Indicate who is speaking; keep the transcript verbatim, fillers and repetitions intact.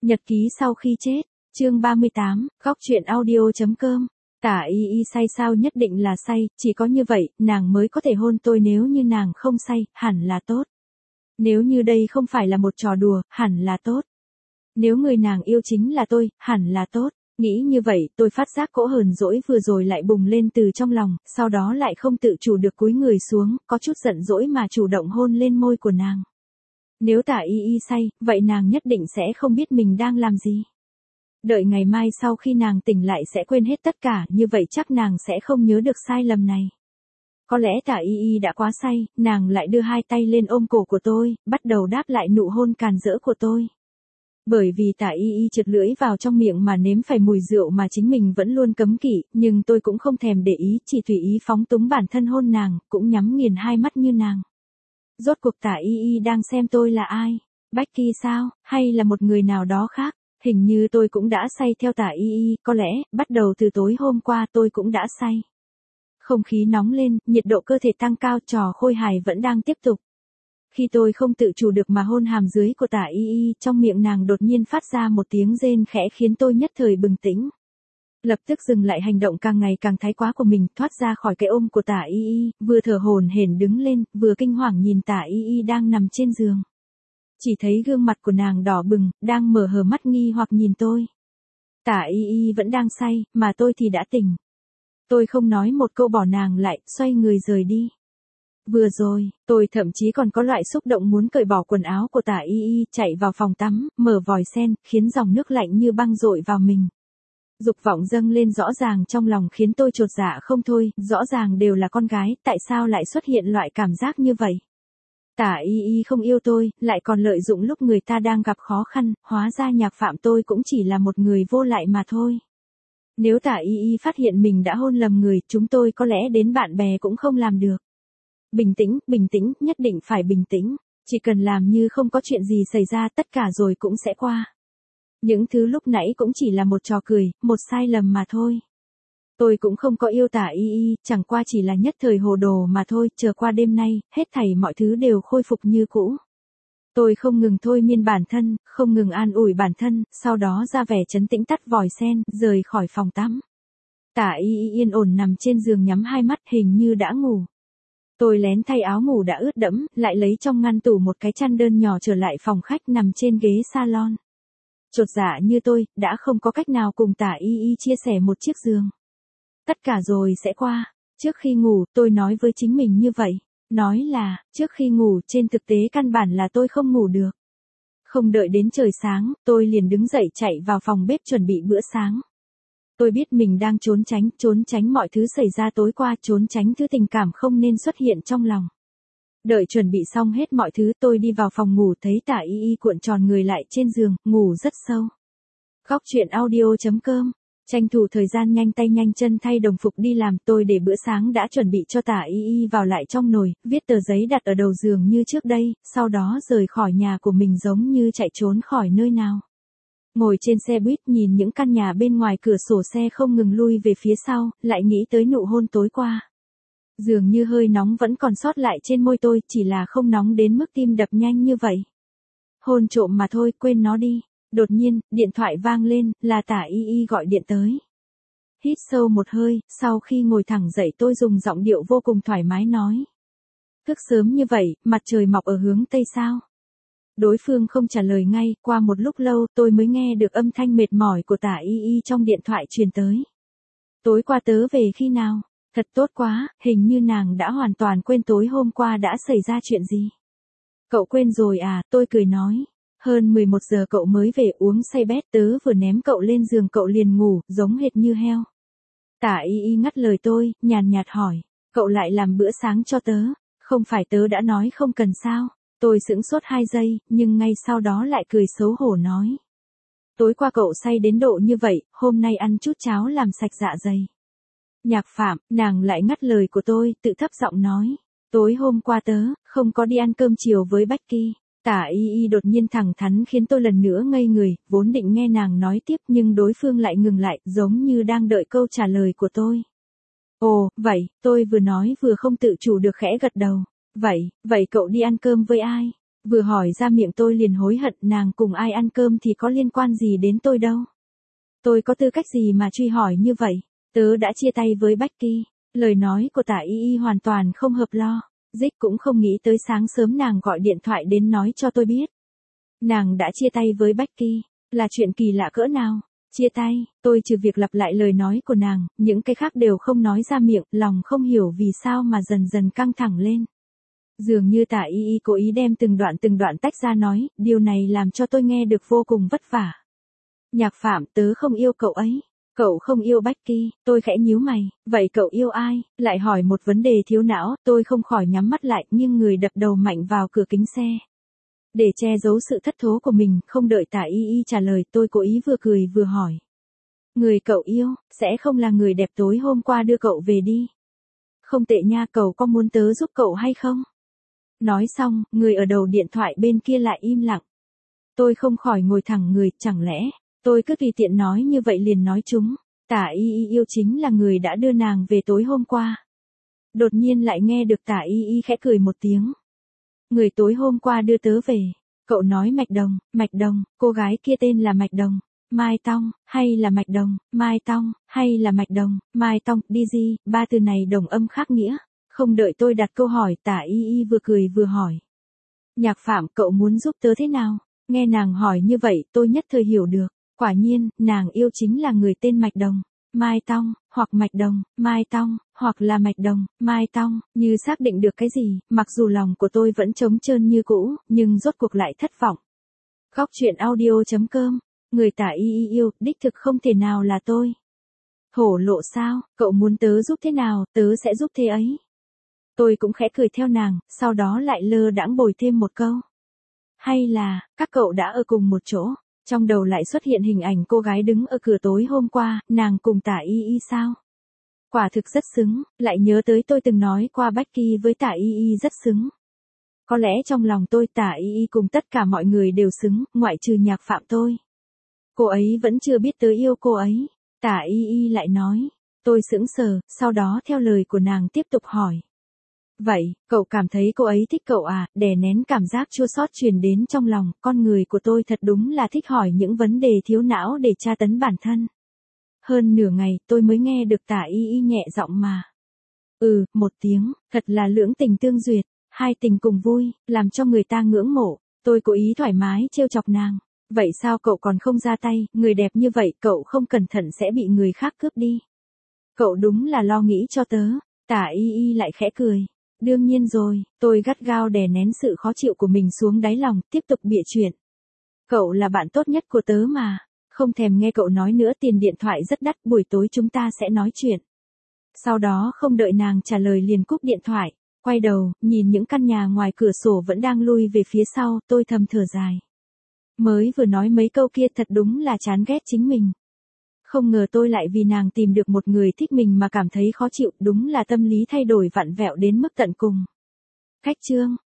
Speaker 1: Nhật ký sau khi chết, chương ba mươi tám, góc truyện audio.com. Tả y y say sao? Nhất định là say, chỉ có như vậy, nàng mới có thể hôn tôi, nếu như nàng không say, hẳn là tốt. Nếu như đây không phải là một trò đùa, hẳn là tốt. Nếu người nàng yêu chính là tôi, hẳn là tốt. Nghĩ như vậy, tôi phát giác cỗ hờn dỗi vừa rồi lại bùng lên từ trong lòng, sau đó lại không tự chủ được cúi người xuống, có chút giận dỗi mà chủ động hôn lên môi của nàng. Nếu Tả y y say, vậy nàng nhất định sẽ không biết mình đang làm gì. Đợi ngày mai sau khi nàng tỉnh lại sẽ quên hết tất cả, như vậy chắc nàng sẽ không nhớ được sai lầm này. Có lẽ Tả y y đã quá say, nàng lại đưa hai tay lên ôm cổ của tôi, bắt đầu đáp lại nụ hôn càn rỡ của tôi. Bởi vì Tả y y trượt lưỡi vào trong miệng mà nếm phải mùi rượu mà chính mình vẫn luôn cấm kỵ, nhưng tôi cũng không thèm để ý, chỉ tùy ý phóng túng bản thân hôn nàng, cũng nhắm nghiền hai mắt như nàng. Rốt cuộc Tả y y đang xem tôi là ai? Becky sao, hay là một người nào đó khác? Hình như tôi cũng đã say theo Tả y y, có lẽ, bắt đầu từ tối hôm qua tôi cũng đã say. Không khí nóng lên, nhiệt độ cơ thể tăng cao, trò khôi hài vẫn đang tiếp tục. Khi tôi không tự chủ được mà hôn hàm dưới của Tả y y, trong miệng nàng đột nhiên phát ra một tiếng rên khẽ khiến tôi nhất thời bừng tỉnh. Lập tức dừng lại hành động càng ngày càng thái quá của mình, thoát ra khỏi cái ôm của Tả y y, vừa thở hổn hển đứng lên, vừa kinh hoàng nhìn Tả y y đang nằm trên giường. Chỉ thấy gương mặt của nàng đỏ bừng, đang mở hờ mắt nghi hoặc nhìn tôi. Tả y y vẫn đang say, mà tôi thì đã tỉnh. Tôi không nói một câu bỏ nàng lại, xoay người rời đi. Vừa rồi, tôi thậm chí còn có loại xúc động muốn cởi bỏ quần áo của Tả y y, chạy vào phòng tắm, mở vòi sen, khiến dòng nước lạnh như băng dội vào mình. Dục vọng dâng lên rõ ràng trong lòng khiến tôi chột dạ không thôi, rõ ràng đều là con gái, tại sao lại xuất hiện loại cảm giác như vậy? Tả y y không yêu tôi, lại còn lợi dụng lúc người ta đang gặp khó khăn, hóa ra Nhạc Phạm tôi cũng chỉ là một người vô lại mà thôi. Nếu Tả y y phát hiện mình đã hôn lầm người, chúng tôi có lẽ đến bạn bè cũng không làm được. Bình tĩnh, bình tĩnh, nhất định phải bình tĩnh. Chỉ cần làm như không có chuyện gì xảy ra, tất cả rồi cũng sẽ qua. Những thứ lúc nãy cũng chỉ là một trò cười, một sai lầm mà thôi. Tôi cũng không có yêu Tả y y, chẳng qua chỉ là nhất thời hồ đồ mà thôi, chờ qua đêm nay, hết thảy mọi thứ đều khôi phục như cũ. Tôi không ngừng thôi miên bản thân, không ngừng an ủi bản thân, sau đó ra vẻ trấn tĩnh tắt vòi sen, rời khỏi phòng tắm. Tả y y yên ổn nằm trên giường nhắm hai mắt, hình như đã ngủ. Tôi lén thay áo ngủ đã ướt đẫm, lại lấy trong ngăn tủ một cái chăn đơn nhỏ trở lại phòng khách nằm trên ghế salon. Chột dạ như tôi, đã không có cách nào cùng Tả y y chia sẻ một chiếc giường. Tất cả rồi sẽ qua. Trước khi ngủ, tôi nói với chính mình như vậy. Nói là, trước khi ngủ, trên thực tế căn bản là tôi không ngủ được. Không đợi đến trời sáng, tôi liền đứng dậy chạy vào phòng bếp chuẩn bị bữa sáng. Tôi biết mình đang trốn tránh, trốn tránh mọi thứ xảy ra tối qua, trốn tránh thứ tình cảm không nên xuất hiện trong lòng. Đợi chuẩn bị xong hết mọi thứ, tôi đi vào phòng ngủ thấy Tả y y cuộn tròn người lại trên giường, ngủ rất sâu. Góc truyện audio.com. Tranh thủ thời gian nhanh tay nhanh chân thay đồng phục đi làm, tôi để bữa sáng đã chuẩn bị cho Tả y y vào lại trong nồi, viết tờ giấy đặt ở đầu giường như trước đây, sau đó rời khỏi nhà của mình giống như chạy trốn khỏi nơi nào. Ngồi trên xe buýt nhìn những căn nhà bên ngoài cửa sổ xe không ngừng lui về phía sau, lại nghĩ tới nụ hôn tối qua. Dường như hơi nóng vẫn còn sót lại trên môi tôi, chỉ là không nóng đến mức tim đập nhanh như vậy. Hôn trộm mà thôi, quên nó đi. Đột nhiên, điện thoại vang lên, là Tả y y gọi điện tới. Hít sâu một hơi, sau khi ngồi thẳng dậy tôi dùng giọng điệu vô cùng thoải mái nói. Thức sớm như vậy, mặt trời mọc ở hướng Tây sao? Đối phương không trả lời ngay, qua một lúc lâu tôi mới nghe được âm thanh mệt mỏi của Tả y y trong điện thoại truyền tới. Tối qua tớ về khi nào? Thật tốt quá, hình như nàng đã hoàn toàn quên tối hôm qua đã xảy ra chuyện gì. Cậu quên rồi à, tôi cười nói. Hơn mười một giờ cậu mới về, uống say bét, tớ vừa ném cậu lên giường cậu liền ngủ, giống hệt như heo. Tả y y ngắt lời tôi, nhàn nhạt hỏi, cậu lại làm bữa sáng cho tớ, không phải tớ đã nói không cần sao? Tôi sững sốt hai giây, nhưng ngay sau đó lại cười xấu hổ nói. Tối qua cậu say đến độ như vậy, hôm nay ăn chút cháo làm sạch dạ dày. Nhạc Phạm, nàng lại ngắt lời của tôi, tự thấp giọng nói. Tối hôm qua tớ, không có đi ăn cơm chiều với Becky. Tả y y đột nhiên thẳng thắn khiến tôi lần nữa ngây người, vốn định nghe nàng nói tiếp nhưng đối phương lại ngừng lại, giống như đang đợi câu trả lời của tôi. Ồ, vậy, tôi vừa nói vừa không tự chủ được khẽ gật đầu. Vậy, vậy cậu đi ăn cơm với ai? Vừa hỏi ra miệng tôi liền hối hận, nàng cùng ai ăn cơm thì có liên quan gì đến tôi đâu. Tôi có tư cách gì mà truy hỏi như vậy, tớ đã chia tay với Becky. Lời nói của Tả Y Y hoàn toàn không hợp lo. Dích cũng không nghĩ tới sáng sớm nàng gọi điện thoại đến nói cho tôi biết. Nàng đã chia tay với Becky, là chuyện kỳ lạ cỡ nào. Chia tay, tôi trừ việc lặp lại lời nói của nàng, những cái khác đều không nói ra miệng, lòng không hiểu vì sao mà dần dần căng thẳng lên. Dường như Tả Y Y cố ý đem từng đoạn từng đoạn tách ra nói, điều này làm cho tôi nghe được vô cùng vất vả. Nhạc Phạm, tớ không yêu cậu ấy. Cậu không yêu Becky, tôi khẽ nhíu mày, vậy cậu yêu ai? Lại hỏi một vấn đề thiếu não, tôi không khỏi nhắm mắt lại, nhưng người đập đầu mạnh vào cửa kính xe. Để che giấu sự thất thố của mình, không đợi Tả Y Y trả lời, tôi cố ý vừa cười vừa hỏi. Người cậu yêu, sẽ không là người đẹp tối hôm qua đưa cậu về đi. Không tệ nha, cậu có muốn tớ giúp cậu hay không? Nói xong, người ở đầu điện thoại bên kia lại im lặng. Tôi không khỏi ngồi thẳng người, chẳng lẽ, tôi cứ tùy tiện nói như vậy liền nói chúng. Tả Y Y yêu chính là người đã đưa nàng về tối hôm qua. Đột nhiên lại nghe được Tả Y Y khẽ cười một tiếng. Người tối hôm qua đưa tớ về. Cậu nói Mạch Đồng, Mạch Đồng, cô gái kia tên là Mạch Đồng. Mai Tong, hay là Mạch Đồng, Mai Tong, hay là Mạch Đồng, Mai Tong, đi gì, ba từ này đồng âm khác nghĩa. Không đợi tôi đặt câu hỏi, Tả Y Y vừa cười vừa hỏi. Nhạc Phạm, cậu muốn giúp tớ thế nào? Nghe nàng hỏi như vậy, tôi nhất thời hiểu được. Quả nhiên, nàng yêu chính là người tên Mạch Đồng, Mai Tong, hoặc Mạch Đồng, Mai Tong, hoặc là Mạch Đồng, Mai Tong, như xác định được cái gì, mặc dù lòng của tôi vẫn trống trơn như cũ, nhưng rốt cuộc lại thất vọng. Góc truyện audio.com, người Tả Y Y yêu, đích thực không thể nào là tôi. Hổ lộ sao, cậu muốn tớ giúp thế nào, tớ sẽ giúp thế ấy. Tôi cũng khẽ cười theo nàng, sau đó lại lơ đãng bồi thêm một câu. Hay là, các cậu đã ở cùng một chỗ. Trong đầu lại xuất hiện hình ảnh cô gái đứng ở cửa tối hôm qua, nàng cùng Tả Y Y sao? Quả thực rất xứng, lại nhớ tới tôi từng nói qua Becky với Tả Y Y rất xứng. Có lẽ trong lòng tôi Tả Y Y cùng tất cả mọi người đều xứng, ngoại trừ Nhạc Phạm tôi. Cô ấy vẫn chưa biết tới yêu cô ấy. Tả Y Y lại nói. Tôi sững sờ, sau đó theo lời của nàng tiếp tục hỏi. Vậy, cậu cảm thấy cô ấy thích cậu à? Đè nén cảm giác chua xót truyền đến trong lòng, con người của tôi thật đúng là thích hỏi những vấn đề thiếu não để tra tấn bản thân. Hơn nửa ngày, tôi mới nghe được Tả Y Y nhẹ giọng mà. Ừ, một tiếng, thật là lưỡng tình tương duyệt, hai tình cùng vui, làm cho người ta ngưỡng mộ. Tôi cố ý thoải mái trêu chọc nàng. Vậy sao cậu còn không ra tay, người đẹp như vậy cậu không cẩn thận sẽ bị người khác cướp đi. Cậu đúng là lo nghĩ cho tớ. Tả Y Y lại khẽ cười. Đương nhiên rồi, tôi gắt gao đè nén sự khó chịu của mình xuống đáy lòng, tiếp tục bịa chuyện. Cậu là bạn tốt nhất của tớ mà. Không thèm nghe cậu nói nữa, tiền điện thoại rất đắt, buổi tối chúng ta sẽ nói chuyện. Sau đó không đợi nàng trả lời liền cúp điện thoại. Quay đầu, nhìn những căn nhà ngoài cửa sổ vẫn đang lui về phía sau, tôi thầm thở dài. Mới vừa nói mấy câu kia thật đúng là chán ghét chính mình. Không ngờ tôi lại vì nàng tìm được một người thích mình mà cảm thấy khó chịu, đúng là tâm lý thay đổi vặn vẹo đến mức tận cùng. Cách chương